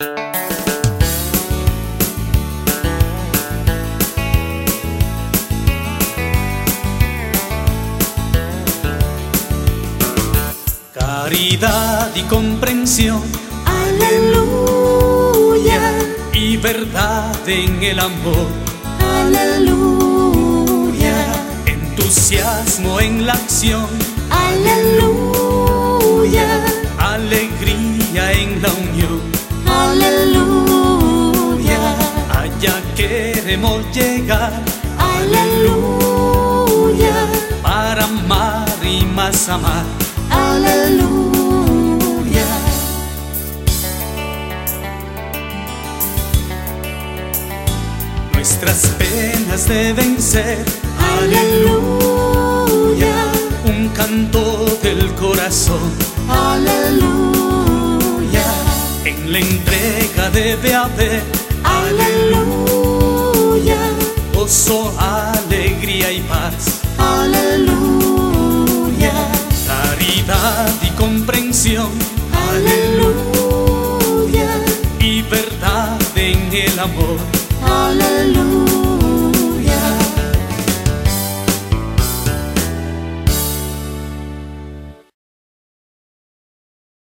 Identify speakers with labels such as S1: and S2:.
S1: Caridad y comprensión,
S2: aleluya,
S1: y verdad en el amor,
S2: aleluya,
S1: entusiasmo en la acción,
S2: aleluya,
S1: alegría en la unión.
S2: aleluya,
S1: Allá queremos llegar,
S2: aleluya,
S1: para amar y más amar.
S2: aleluya.
S1: Nuestras penas deben ser,
S2: Aleluya,
S1: un canto del corazón.
S2: aleluya,
S1: En la entrega debe haber
S2: aleluya,
S1: gozo, alegría y paz,
S2: aleluya,
S1: caridad y comprensión,
S2: aleluya,
S1: y verdad en el amor.
S2: aleluya.